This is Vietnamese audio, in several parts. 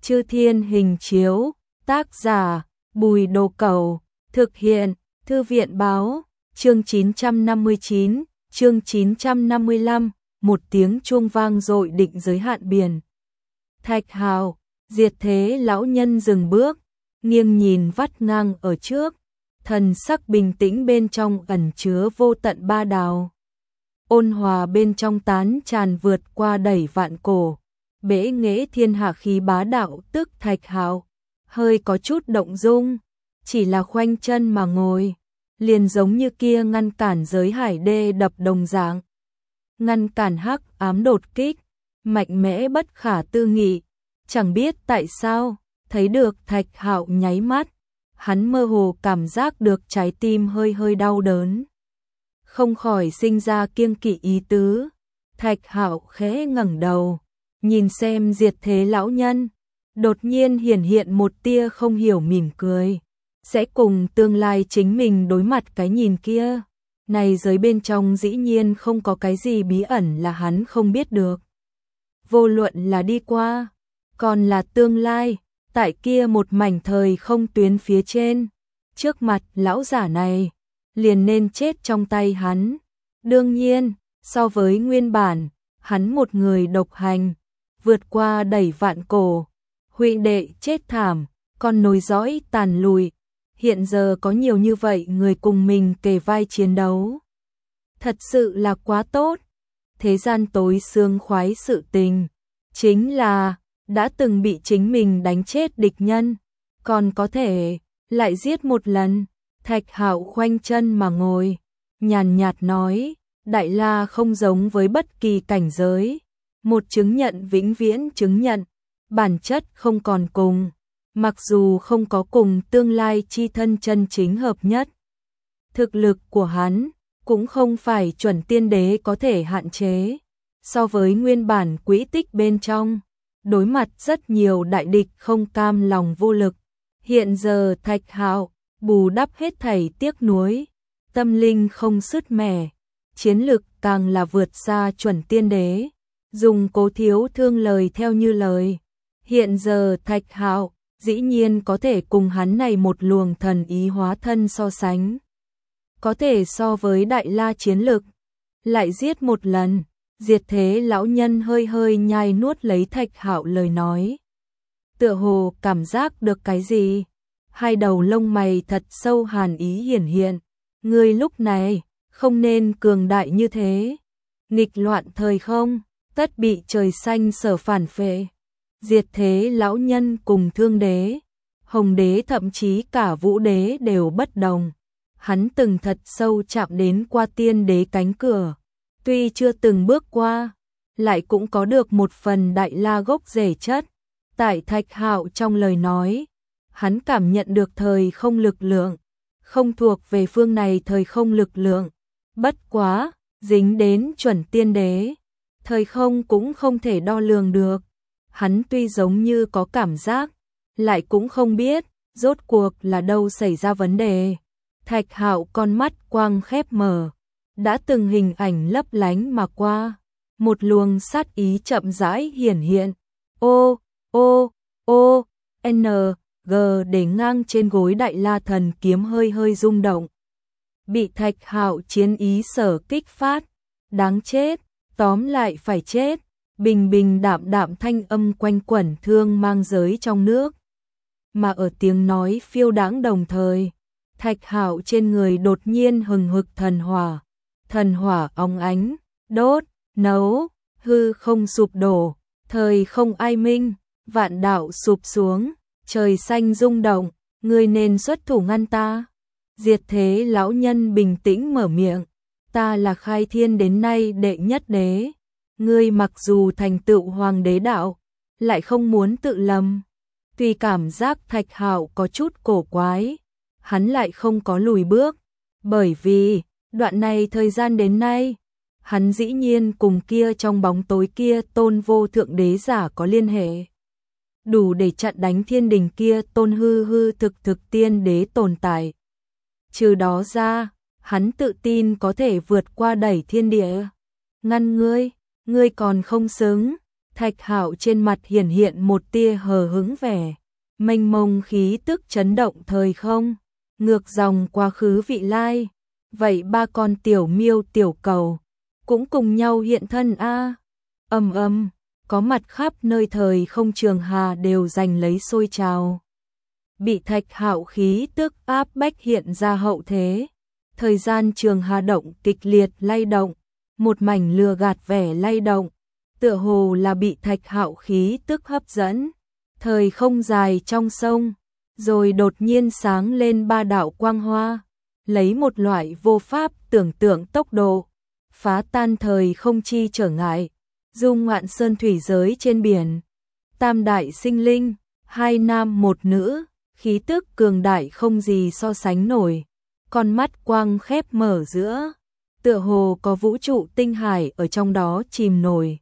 Chư Thiên Hình Chiếu, tác giả, Bùi Đồ Cẩu, thực hiện, Thư viện Báo, chương 959, chương 955, một tiếng chuông vang dội định giới hạn biển. Thạch Hạo, Diệt Thế lão nhân dừng bước, nghiêng nhìn vắt ngang ở trước, thần sắc bình tĩnh bên trong ẩn chứa vô tận ba đào. Ôn hòa bên trong tán tràn vượt qua đẩy vạn cổ, bẽ nghễ thiên hạ khí bá đạo tức Thạch Hạo, hơi có chút động dung, chỉ là khoanh chân mà ngồi, liền giống như kia ngăn cản giới hải đê đập đồng dạng. Ngăn cản hắc ám đột kích, mạnh mẽ bất khả tư nghị, chẳng biết tại sao, thấy được Thạch Hạo nháy mắt, hắn mơ hồ cảm giác được trái tim hơi hơi đau đớn. Không khỏi sinh ra kiêng kỵ ý tứ, Thạch Hạo khẽ ngẩng đầu, nhìn xem Diệt Thế lão nhân, đột nhiên hiển hiện một tia không hiểu mỉm cười, sẽ cùng tương lai chính mình đối mặt cái nhìn kia. Này giới bên trong dĩ nhiên không có cái gì bí ẩn là hắn không biết được. Vô luận là đi qua, còn là tương lai, tại kia một mảnh thời không tuyến phía trên, trước mặt lão giả này, liền nên chết trong tay hắn. Đương nhiên, so với nguyên bản, hắn một người độc hành, vượt qua đẩy vạn cổ, huynh đệ chết thảm, còn nối dõi tàn lùi. Hiện giờ có nhiều như vậy người cùng mình kề vai chiến đấu. Thật sự là quá tốt. Thế gian tối sướng khoái sự tình, chính là đã từng bị chính mình đánh chết địch nhân, còn có thể lại giết một lần. Thạch Hạo khoanh chân mà ngồi, nhàn nhạt nói, Đại La không giống với bất kỳ cảnh giới, một chứng nhận vĩnh viễn chứng nhận, bản chất không còn cùng. Mặc dù không có cùng tương lai chi thân chân chính hợp nhất, thực lực của hắn cũng không phải chuẩn tiên đế có thể hạn chế. So với nguyên bản quỹ tích bên trong, đối mặt rất nhiều đại địch không cam lòng vô lực. Hiện giờ Thạch Hạo bù đắp hết thảy tiếc nuối, tâm linh không sứt mẻ, chiến lực càng là vượt xa chuẩn tiên đế. Dùng Cố Thiếu Thương lời theo như lời, hiện giờ Thạch Hạo dĩ nhiên có thể cùng hắn này một luồng thần ý hóa thân so sánh. Có thể so với Đại La chiến lực, lại giết một lần. Diệt Thế lão nhân hơi hơi nhai nuốt lấy Thạch Hạo lời nói. Tựa hồ cảm giác được cái gì? Hai đầu lông mày thật sâu hàn ý hiển hiện. Ngươi lúc này, không nên cường đại như thế. Nghịch loạn thời không, tất bị trời xanh sở phản phệ. Diệt Thế lão nhân cùng Thương đế, Hồng đế thậm chí cả Vũ đế đều bất đồng. Hắn từng thật sâu chạm đến qua tiên đế cánh cửa, tuy chưa từng bước qua, lại cũng có được một phần Đại La gốc rễ chất. Tại Thạch Hạo trong lời nói, hắn cảm nhận được thời không lực lượng, không thuộc về phương này thời không lực lượng. Bất quá, dính đến chuẩn tiên đế, thời không cũng không thể đo lường được. Hắn tuy giống như có cảm giác, lại cũng không biết, rốt cuộc là đâu xảy ra vấn đề. Thạch Hạo con mắt quang khép mở, đã từng hình ảnh lấp lánh mà qua, một luồng sát ý chậm rãi hiển hiện. O, O, O, N, G để ngang trên gối Đại La thần kiếm hơi hơi rung động. Bị Thạch Hạo chiến ý sở kích phát, đáng chết, tóm lại phải chết. Bình bình đạm đạm thanh âm quanh quẩn thương mang giới trong nước. Mà ở tiếng nói phiêu đãng đồng thời, Thạch Hạo trên người đột nhiên hừng hực thần hỏa óng ánh, đốt, nấu, hư không sụp đổ, thời không ai minh, vạn đạo sụp xuống, trời xanh rung động, ngươi nên xuất thủ ngăn ta. Diệt Thế lão nhân bình tĩnh mở miệng, ta là khai thiên đến nay đệ nhất đế. Ngươi mặc dù thành tựu hoàng đế đạo, lại không muốn tự lầm. Tuy cảm giác Thạch Hạo có chút cổ quái, hắn lại không có lùi bước, bởi vì đoạn này thời gian đến nay, hắn dĩ nhiên cùng kia trong bóng tối kia tôn vô thượng đế giả có liên hệ. Đủ để chặn đánh thiên đình kia tôn hư hư thực tiên đế tồn tại. Trừ đó ra, hắn tự tin có thể vượt qua đẩy thiên địa. Ngăn ngươi còn không xứng. Thạch Hạo trên mặt hiển hiện một tia hờ hững vẻ, mênh mông khí tức chấn động thời không, ngược dòng quá khứ vị lai. Vậy ba con tiểu miêu tiểu cầu cũng cùng nhau hiện thân a. Ầm ầm, có mặt khắp nơi thời không Trường Hà đều giành lấy sôi trào. Bị Thạch Hạo khí tức áp bách hiện ra hậu thế, thời gian Trường Hà động kịch liệt lay động, một mảnh lừa gạt vẻ lay động, tựa hồ là bị Thạch Hạo khí tức hấp dẫn. Thời không dài trong sông, rồi đột nhiên sáng lên ba đạo quang hoa, lấy một loại vô pháp tưởng tượng tốc độ, phá tan thời không chi trở ngại, dung ngoạn sơn thủy giới trên biển. Tam đại sinh linh, hai nam một nữ, khí tức cường đại không gì so sánh nổi, con mắt quang khép mở giữa, tựa hồ có vũ trụ tinh hải ở trong đó chìm nổi.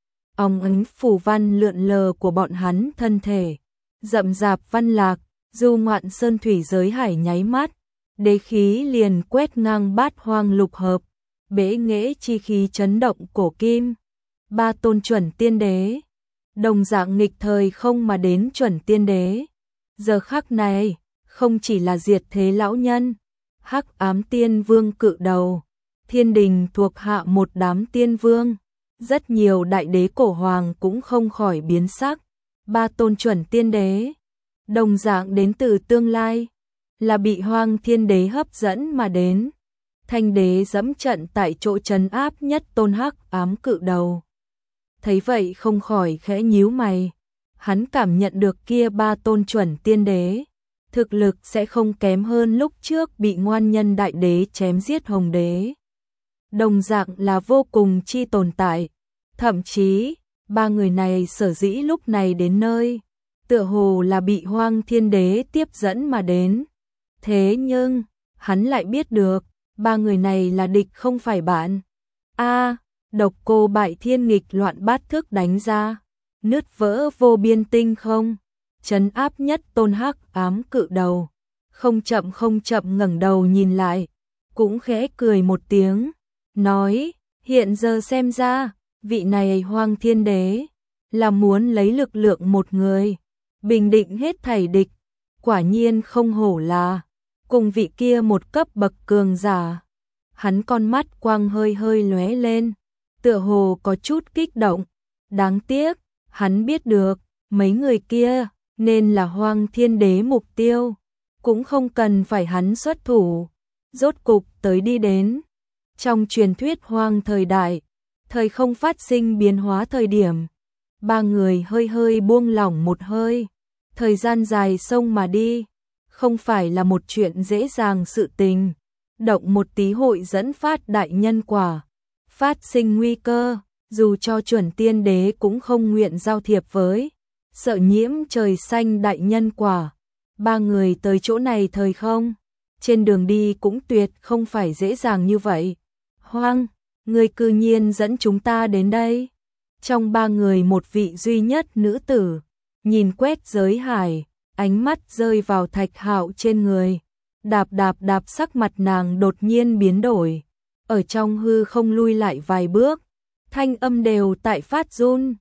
Ong ánh phù văn lượn lờ của bọn hắn thân thể, rậm rạp văn lạc, du ngoạn sơn thủy giới hải nháy mắt, đế khí liền quét ngang bát hoang lục hợp, bế nghệ chi khí chấn động cổ kim. Ba tôn chuẩn tiên đế, đồng dạng nghịch thời không mà đến chuẩn tiên đế. Giờ khắc này, không chỉ là diệt thế lão nhân, hắc ám tiên vương cự đầu, thiên đình thuộc hạ một đám tiên vương, rất nhiều đại đế cổ hoàng cũng không khỏi biến sắc. Ba tôn chuẩn tiên đế, đồng dạng đến từ tương lai, là bị Hoang Thiên Đế hấp dẫn mà đến. Thanh đế dẫm trận tại chỗ trấn áp nhất tôn hắc ám cự đầu. Thấy vậy không khỏi khẽ nhíu mày, hắn cảm nhận được kia ba tôn chuẩn tiên đế, thực lực sẽ không kém hơn lúc trước bị ngoan nhân đại đế chém giết hồng đế. Đồng dạng là vô cùng chi tồn tại, thậm chí, ba người này sở dĩ lúc này đến nơi, tựa hồ là bị Hoang Thiên Đế tiếp dẫn mà đến. Thế nhưng, hắn lại biết được, ba người này là địch không phải bạn. A, độc cô bại thiên nghịch loạn bát thức đánh ra, nứt vỡ vô biên tinh không, trấn áp nhất tôn hắc ám cự đầu. Không chậm ngẩng đầu nhìn lại, cũng khẽ cười một tiếng, nói, hiện giờ xem ra, vị này Hoang Thiên Đế, là muốn lấy lực lượng một người, bình định hết thảy địch, quả nhiên không hổ là, cùng vị kia một cấp bậc cường giả. Hắn con mắt quang hơi hơi lóe lên, tựa hồ có chút kích động, đáng tiếc, hắn biết được, mấy người kia, nên là Hoang Thiên Đế mục tiêu, cũng không cần phải hắn xuất thủ, rốt cục tới đi đến. Trong truyền thuyết hoang thời đại, thời không phát sinh biến hóa thời điểm, ba người hơi hơi buông lỏng một hơi, thời gian dài sông mà đi, không phải là một chuyện dễ dàng sự tình, động một tí hội dẫn phát đại nhân quả, phát sinh nguy cơ, dù cho chuẩn tiên đế cũng không nguyện giao thiệp với, sợ nhiễm trời xanh đại nhân quả. Ba người tới chỗ này thời không, trên đường đi cũng tuyệt không phải dễ dàng như vậy. Hoang, người cư nhiên dẫn chúng ta đến đây. Trong ba người một vị duy nhất nữ tử, nhìn quét giới hải, ánh mắt rơi vào Thạch Hạo trên người. Đạp sắc mặt nàng đột nhiên biến đổi, ở trong hư không lui lại vài bước, thanh âm đều tại phát run.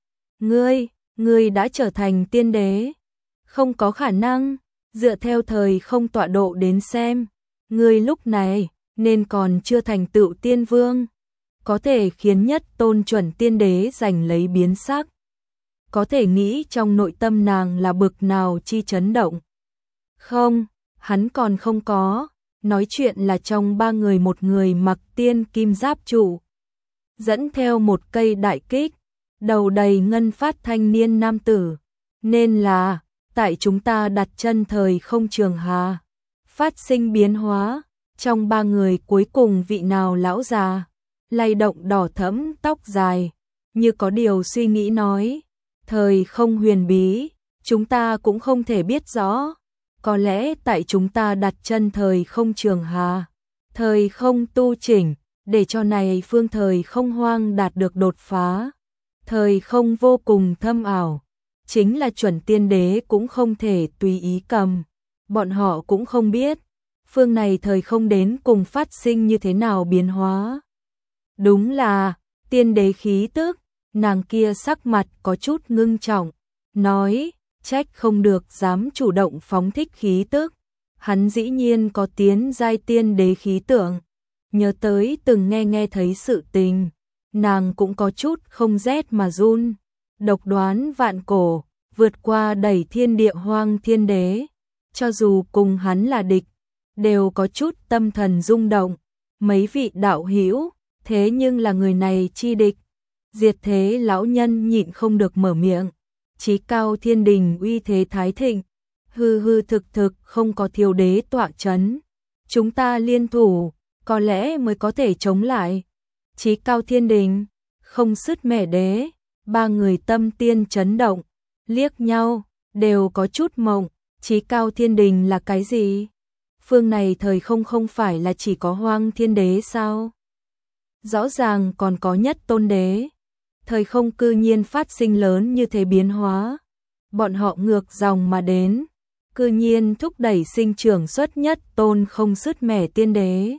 Ngươi đã trở thành tiên đế, không có khả năng, dựa theo thời không tọa độ đến xem, ngươi lúc này nên còn chưa thành tựu tiên vương, có thể khiến nhất tôn chuẩn tiên đế giành lấy biến sắc. Có thể nghĩ trong nội tâm nàng là bực nào chi chấn động. Không, hắn còn không có, nói chuyện là trong ba người một người mặc tiên kim giáp trụ, dẫn theo một cây đại kích, đầu đầy ngân phát thanh niên nam tử, nên là, tại chúng ta đặt chân thời không Trường Hà, phát sinh biến hóa, trong ba người cuối cùng vị nào lão già, lay động đỏ thẫm tóc dài, như có điều suy nghĩ nói, thời không huyền bí, chúng ta cũng không thể biết rõ, có lẽ tại chúng ta đặt chân thời không Trường Hà, thời không tu chỉnh, để cho này phương thời không hoang đạt được đột phá, thời không vô cùng thâm ảo, chính là chuẩn tiên đế cũng không thể tùy ý cầm, bọn họ cũng không biết, phương này thời không đến cùng phát sinh như thế nào biến hóa. Đúng là, tiên đế khí tức, Nàng kia sắc mặt có chút ngưng trọng, nói, trách không được dám chủ động phóng thích khí tức. Hắn dĩ nhiên có tiến giai tiên đế khí tượng. Nhớ tới từng nghe thấy sự tình, nàng cũng có chút không rét mà run. Độc đoán vạn cổ, vượt qua đẩy thiên địa hoang thiên đế. Cho dù cùng hắn là địch, đều có chút tâm thần rung động. Mấy vị đạo hữu, thế nhưng là người này chi địch. Diệt thế lão nhân nhịn không được mở miệng. Chí cao thiên đình uy thế thái thịnh, hư thực không có thiếu đế tọa chấn. Chúng ta liên thủ, có lẽ mới có thể chống lại. Chí cao thiên đình, không sứt mẻ đế, ba người tâm tiên chấn động, liếc nhau, đều có chút mộng. Chí cao thiên đình là cái gì? Phương này thời không phải là chỉ có hoang thiên đế sao? Rõ ràng còn có nhất tôn đế. Thời không cư nhiên phát sinh lớn như thế biến hóa. Bọn họ ngược dòng mà đến, cư nhiên thúc đẩy sinh trưởng xuất nhất tôn không sứt mẻ tiên đế.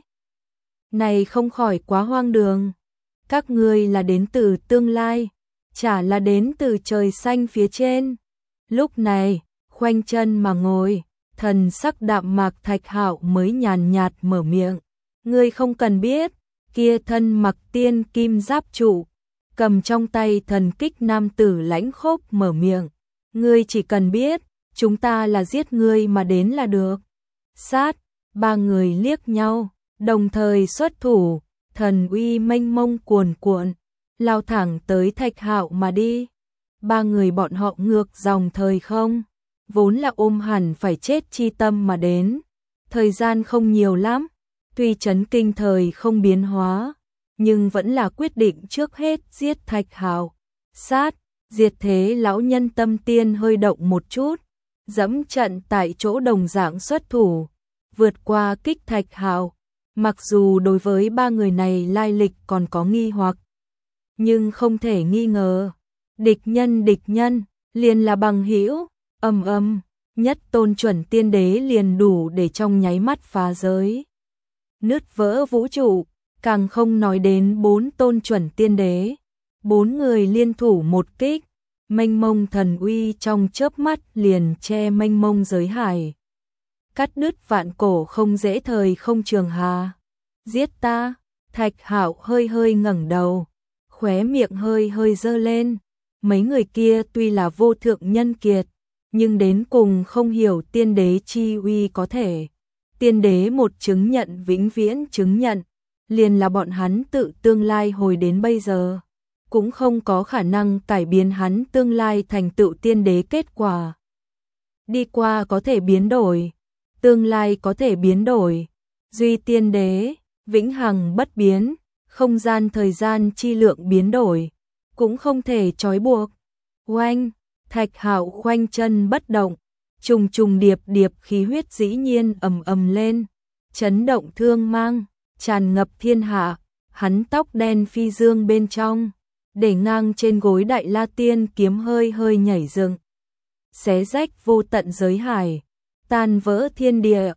Này không khỏi quá hoang đường. Các ngươi là đến từ tương lai, chả là đến từ trời xanh phía trên. Lúc này, khoanh chân mà ngồi, thần sắc đạm mạc Thạch Hạo mới nhàn nhạt mở miệng. Ngươi không cần biết, kia thân mặc tiên kim giáp trụ, cầm trong tay thần kích nam tử lãnh khốc mở miệng. Ngươi chỉ cần biết, chúng ta là giết ngươi mà đến là được. Sát, ba người liếc nhau, đồng thời xuất thủ, thần uy mênh mông cuồn cuộn, lao thẳng tới Thạch Hạo mà đi. Ba người bọn họ ngược dòng thời không, vốn là ôm hẳn phải chết chi tâm mà đến. Thời gian không nhiều lắm, tuy chấn kinh thời không biến hóa, nhưng vẫn là quyết định trước hết giết Thạch Hạo. Sát, diệt thế lão nhân tâm tiên hơi động một chút, dẫm trận tại chỗ đồng dạng xuất thủ, vượt qua kích Thạch Hạo. Mặc dù đối với ba người này lai lịch còn có nghi hoặc, nhưng không thể nghi ngờ, địch nhân, liền là bằng hữu. Nhất tôn chuẩn tiên đế liền đủ để trong nháy mắt phá giới, nứt vỡ vũ trụ, càng không nói đến 4 tôn chuẩn tiên đế. 4 người liên thủ một kích, mênh mông thần uy trong chớp mắt liền che mênh mông giới hải. Cắt đứt vạn cổ không dễ thời không trường hà. Giết ta, Thạch Hạo hơi ngẩng đầu, khóe miệng hơi giơ lên. Mấy người kia tuy là vô thượng nhân kiệt, nhưng đến cùng không hiểu tiên đế chi uy có thể. Tiên đế một chứng nhận vĩnh viễn chứng nhận, liền là bọn hắn tự tương lai hồi đến bây giờ, cũng không có khả năng cải biến hắn tương lai thành tựu tiên đế kết quả. Đi qua có thể biến đổi, tương lai có thể biến đổi, duy tiên đế, vĩnh hằng bất biến, không gian thời gian chi lượng biến đổi, cũng không thể trói buộc. Oanh, Thạch Hạo khoanh chân bất động, trùng điệp khí huyết dĩ nhiên ầm lên, chấn động thương mang, tràn ngập thiên hạ. Hắn tóc đen phi dương bên trong, để ngang trên gối Đại La Tiên kiếm hơi nhảy dựng, xé rách vô tận giới hải, tan vỡ thiên địa.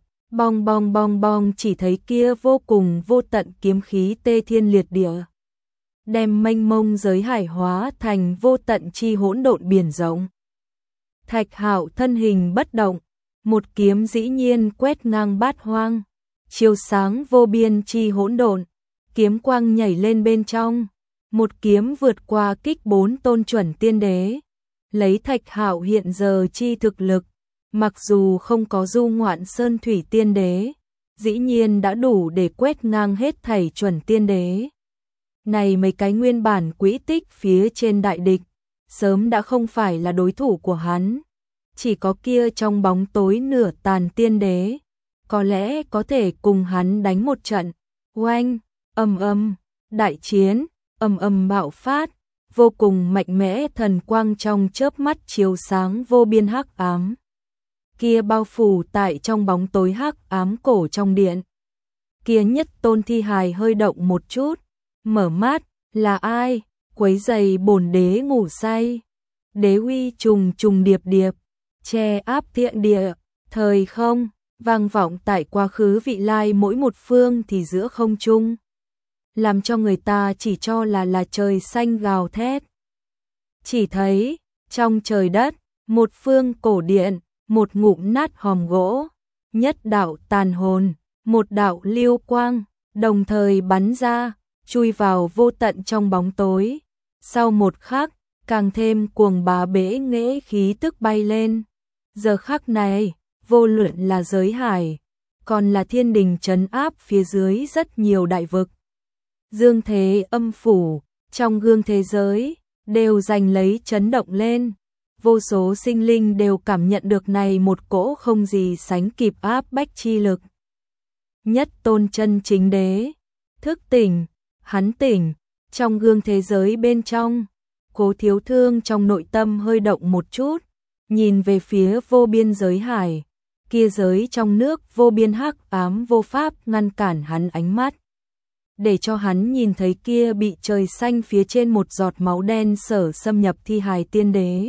Bong, chỉ thấy kia vô cùng vô tận kiếm khí tê thiên liệt địa, đem mênh mông giới hải hóa thành vô tận chi hỗn độn biển rộng. Thạch Hạo thân hình bất động, một kiếm dĩ nhiên quét ngang bát hoang, chiếu sáng vô biên chi hỗn độn, kiếm quang nhảy lên bên trong, một kiếm vượt qua kích 4 tôn chuẩn tiên đế. Lấy Thạch Hạo hiện giờ chi thực lực, mặc dù không có du ngoạn sơn thủy tiên đế, dĩ nhiên đã đủ để quét ngang hết thảy chuẩn tiên đế. Này mấy cái nguyên bản quỹ tích phía trên đại địch, sớm đã không phải là đối thủ của hắn. Chỉ có kia trong bóng tối nửa tàn tiên đế, có lẽ có thể cùng hắn đánh một trận. Oanh, đại chiến, bạo phát, vô cùng mạnh mẽ thần quang trong chớp mắt chiếu sáng vô biên hắc ám. Kia bao phủ tại trong bóng tối hắc ám cổ trong điện. Kia nhất tôn thi hài hơi động một chút, mở mắt, là ai? Quấy giày bổn đế ngủ say. Đế uy trùng điệp, che áp thiện địa, thời không, vang vọng tại quá khứ vị lai mỗi một phương thì giữa không trung, làm cho người ta chỉ cho là trời xanh gào thét. Chỉ thấy, trong trời đất, một phương cổ điện, một ngụm nát hòm gỗ, nhất đạo tàn hồn, một đạo lưu quang, đồng thời bắn ra, chui vào vô tận trong bóng tối. Sau một khắc, càng thêm cuồng bá bẽ nghễ khí tức bay lên. Giờ khắc này, vô luận là giới hải, còn là thiên đình trấn áp phía dưới rất nhiều đại vực. Dương thế âm phủ, trong gương thế giới, đều giành lấy chấn động lên. Vô số sinh linh đều cảm nhận được này một cỗ không gì sánh kịp áp bách chi lực. Nhất tôn chân chính đế, thức tỉnh, hắn tỉnh, trong gương thế giới bên trong, Cố Thiếu Thương trong nội tâm hơi động một chút, nhìn về phía vô biên giới hải, kia giới trong nước vô biên hắc ám vô pháp ngăn cản hắn ánh mắt. Để cho hắn nhìn thấy kia bị trời xanh phía trên một giọt máu đen sở xâm nhập thi hài tiên đế.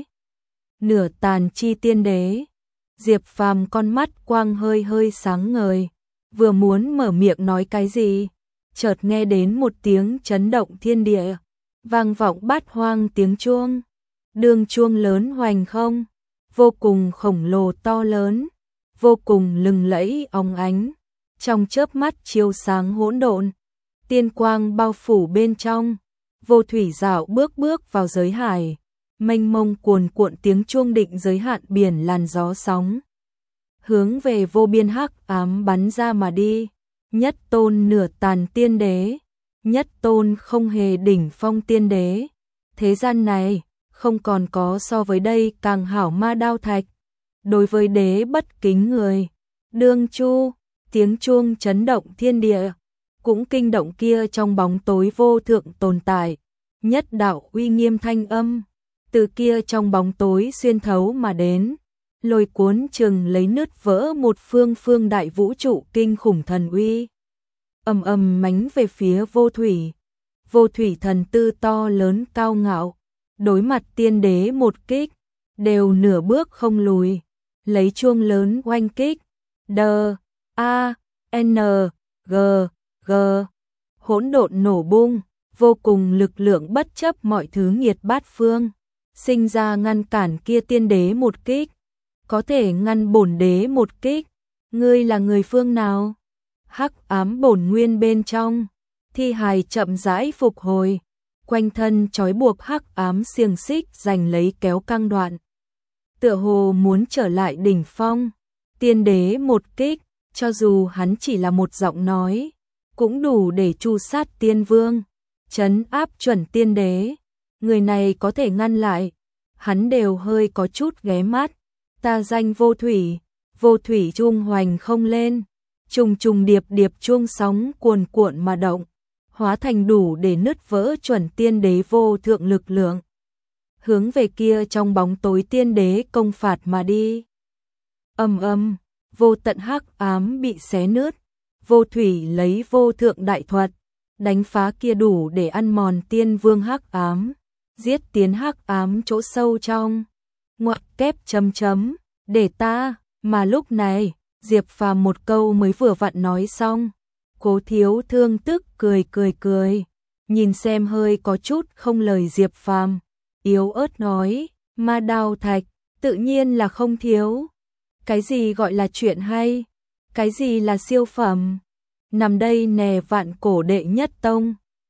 Nửa tàn chi tiên đế, Diệp Phàm con mắt quang hơi hơi sáng ngời, vừa muốn mở miệng nói cái gì, chợt nghe đến một tiếng chấn động thiên địa, vang vọng bát hoang tiếng chuông. Đường chuông lớn hoành không, vô cùng khổng lồ to lớn, vô cùng lừng lẫy óng ánh, trong chớp mắt chiếu sáng hỗn độn, tiên quang bao phủ bên trong. Vô Thủy dạo bước bước vào giới hải, mênh mông cuồn cuộn tiếng chuông định giới hạn biển làn gió sóng, hướng về vô biên hắc ám bắn ra mà đi. Nhất tôn nửa tàn tiên đế, nhất tôn không hề đỉnh phong tiên đế, thế gian này không còn có so với đây càng hảo ma đao thạch. Đối với đế bất kính người, đương chu, tiếng chuông chấn động thiên địa, cũng kinh động kia trong bóng tối vô thượng tồn tại. Nhất đạo uy nghiêm thanh âm, từ kia trong bóng tối xuyên thấu mà đến, lôi cuốn chừng lấy nứt vỡ một phương phương đại vũ trụ kinh khủng thần uy. Ầm ầm mánh về phía Vô Thủy. Vô Thủy thần tư to lớn cao ngạo, đối mặt tiên đế một kích, đều nửa bước không lùi, lấy chuông lớn oanh kích. Đờ, A, N, G, G, hỗn độn nổ bung, vô cùng lực lượng bất chấp mọi thứ nghiệt bát phương, sinh ra ngăn cản kia tiên đế một kích, có thể ngăn bổn đế một kích. Ngươi là người phương nào? Hắc ám bổn nguyên bên trong, thi hài chậm rãi phục hồi, quanh thân trói buộc hắc ám xiềng xích giành lấy kéo căng đoạn. Tựa hồ muốn trở lại đỉnh phong, tiên đế một kích, cho dù hắn chỉ là một giọng nói, cũng đủ để tru sát tiên vương, trấn áp chuẩn tiên đế. Người này có thể ngăn lại, hắn đều hơi có chút ghé mắt. Ta danh Vô Thủy, Vô Thủy chuông hoành không lên, trùng trùng điệp điệp chuông sóng cuồn cuộn mà động, hóa thành đủ để nứt vỡ chuẩn tiên đế vô thượng lực lượng, hướng về kia trong bóng tối tiên đế công phạt mà đi. Ầm ầm, vô tận hắc ám bị xé nứt, Vô Thủy lấy vô thượng đại thuật, đánh phá kia đủ để ăn mòn tiên vương hắc ám, giết tiến hắc ám chỗ sâu trong. Ngoặc kép chấm chấm, để ta. Mà lúc này, Diệp Phàm một câu mới vừa vặn nói xong, Cố Thiếu Thương tức cười, nhìn xem hơi có chút không lời Diệp Phàm, yếu ớt nói, ma đao thạch, tự nhiên là không thiếu. Cái gì gọi là chuyện hay? Cái gì là siêu phẩm? Nằm đây nè vạn cổ đệ nhất tông.